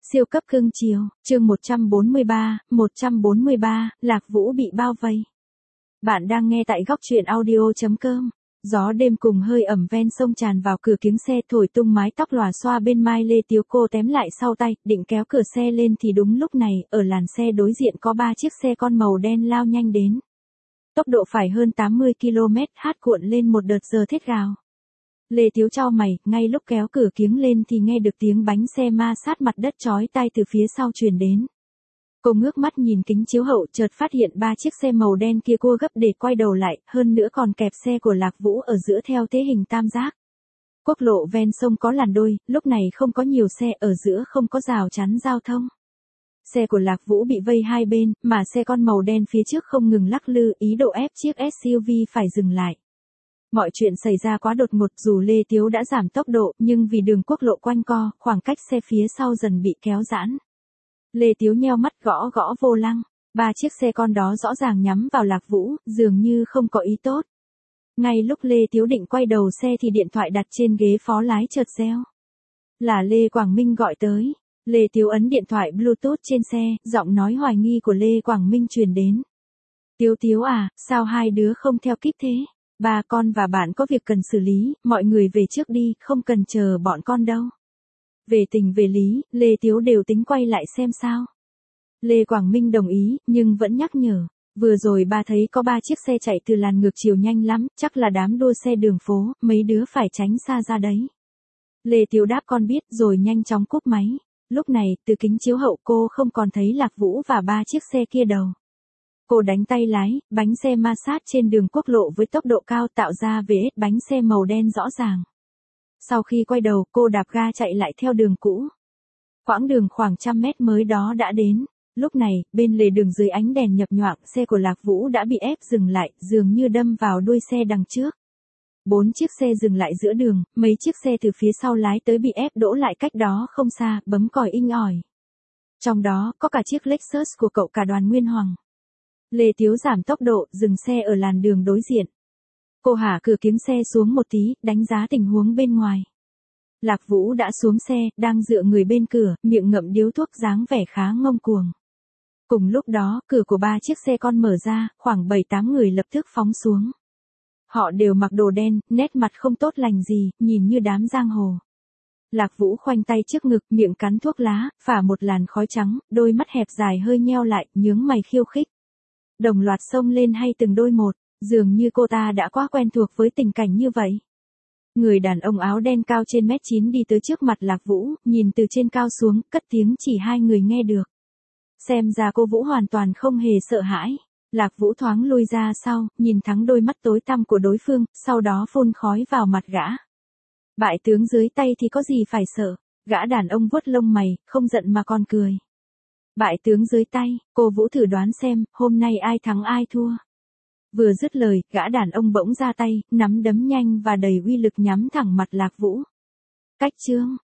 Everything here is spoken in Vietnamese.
Siêu cấp cưng chiều, chương 143, Lạc Vũ bị bao vây. Bạn đang nghe tại góc truyện audio.com. Gió đêm cùng hơi ẩm ven sông tràn vào cửa kính xe thổi tung mái tóc lòa xoa bên mai Lê Tiếu. Cô tém lại sau tay, định kéo cửa xe lên thì đúng lúc này, ở làn xe đối diện có 3 chiếc xe con màu đen lao nhanh đến. Tốc độ phải hơn 80 km/h cuộn lên một đợt giờ thét gào. Lê Tiếu chau mày, ngay lúc kéo cửa kiếng lên thì nghe được tiếng bánh xe ma sát mặt đất chói tai từ phía sau truyền đến. Cô ngước mắt nhìn kính chiếu hậu chợt phát hiện 3 chiếc xe màu đen kia cua gấp để quay đầu lại, hơn nữa còn kẹp xe của Lạc Vũ ở giữa theo thế hình tam giác. Quốc lộ ven sông có làn đôi, lúc này không có nhiều xe, ở giữa không có rào chắn giao thông. Xe của Lạc Vũ bị vây hai bên, mà xe con màu đen phía trước không ngừng lắc lư, ý đồ ép chiếc SUV phải dừng lại. Mọi chuyện xảy ra quá đột ngột, dù Lê Tiếu đã giảm tốc độ, nhưng vì đường quốc lộ quanh co, khoảng cách xe phía sau dần bị kéo giãn. Lê Tiếu nheo mắt gõ gõ vô lăng, 3 chiếc xe con đó rõ ràng nhắm vào Lạc Vũ, dường như không có ý tốt. Ngay lúc Lê Tiếu định quay đầu xe thì điện thoại đặt trên ghế phó lái chợt reo. Là Lê Quảng Minh gọi tới. Lê Tiếu ấn điện thoại Bluetooth trên xe, giọng nói hoài nghi của Lê Quảng Minh truyền đến. Tiếu à, sao hai đứa không theo kíp thế? Ba con và bạn có việc cần xử lý, mọi người về trước đi, không cần chờ bọn con đâu. Về tình về lý, Lê Tiếu đều tính quay lại xem sao. Lê Quảng Minh đồng ý, nhưng vẫn nhắc nhở. Vừa rồi ba thấy có 3 chiếc xe chạy từ làn ngược chiều nhanh lắm, chắc là đám đua xe đường phố, mấy đứa phải tránh xa ra đấy. Lê Tiếu đáp con biết rồi nhanh chóng cúp máy. Lúc này, từ kính chiếu hậu cô không còn thấy Lạc Vũ và 3 chiếc xe kia đâu. Cô đánh tay lái, bánh xe ma sát trên đường quốc lộ với tốc độ cao tạo ra vết bánh xe màu đen rõ ràng. Sau khi quay đầu, cô đạp ga chạy lại theo đường cũ. Quãng đường khoảng 100 mét mới đó đã đến. Lúc này, bên lề đường dưới ánh đèn nhập nhoạng, xe của Lạc Vũ đã bị ép dừng lại, dường như đâm vào đuôi xe đằng trước. 4 chiếc xe dừng lại giữa đường, mấy chiếc xe từ phía sau lái tới bị ép đỗ lại cách đó không xa, bấm còi inh ỏi. Trong đó, có cả chiếc Lexus của cậu cả Đoàn Nguyên Hoàng. Lê Tiếu giảm tốc độ, dừng xe ở làn đường đối diện. Cô hạ cửa kính xe xuống một tí, đánh giá tình huống bên ngoài. Lạc Vũ đã xuống xe, đang dựa người bên cửa, miệng ngậm điếu thuốc dáng vẻ khá ngông cuồng. Cùng lúc đó, cửa của 3 chiếc xe con mở ra, khoảng 7-8 người lập tức phóng xuống. Họ đều mặc đồ đen, nét mặt không tốt lành gì, nhìn như đám giang hồ. Lạc Vũ khoanh tay trước ngực, miệng cắn thuốc lá, phả một làn khói trắng, đôi mắt hẹp dài hơi nheo lại, nhướng mày khiêu khích. Đồng loạt xông lên hay từng đôi một, dường như cô ta đã quá quen thuộc với tình cảnh như vậy. Người đàn ông áo đen cao trên 1m9 đi tới trước mặt Lạc Vũ, nhìn từ trên cao xuống, cất tiếng chỉ hai người nghe được. Xem ra cô Vũ hoàn toàn không hề sợ hãi. Lạc Vũ thoáng lui ra sau, nhìn thẳng đôi mắt tối tăm của đối phương, sau đó phun khói vào mặt gã. Bại tướng dưới tay thì có gì phải sợ, gã đàn ông vuốt lông mày, không giận mà còn cười. Bại tướng dưới tay, cô Vũ thử đoán xem, hôm nay ai thắng ai thua. Vừa dứt lời, gã đàn ông bỗng ra tay, nắm đấm nhanh và đầy uy lực nhắm thẳng mặt Lạc Vũ. Cách chương,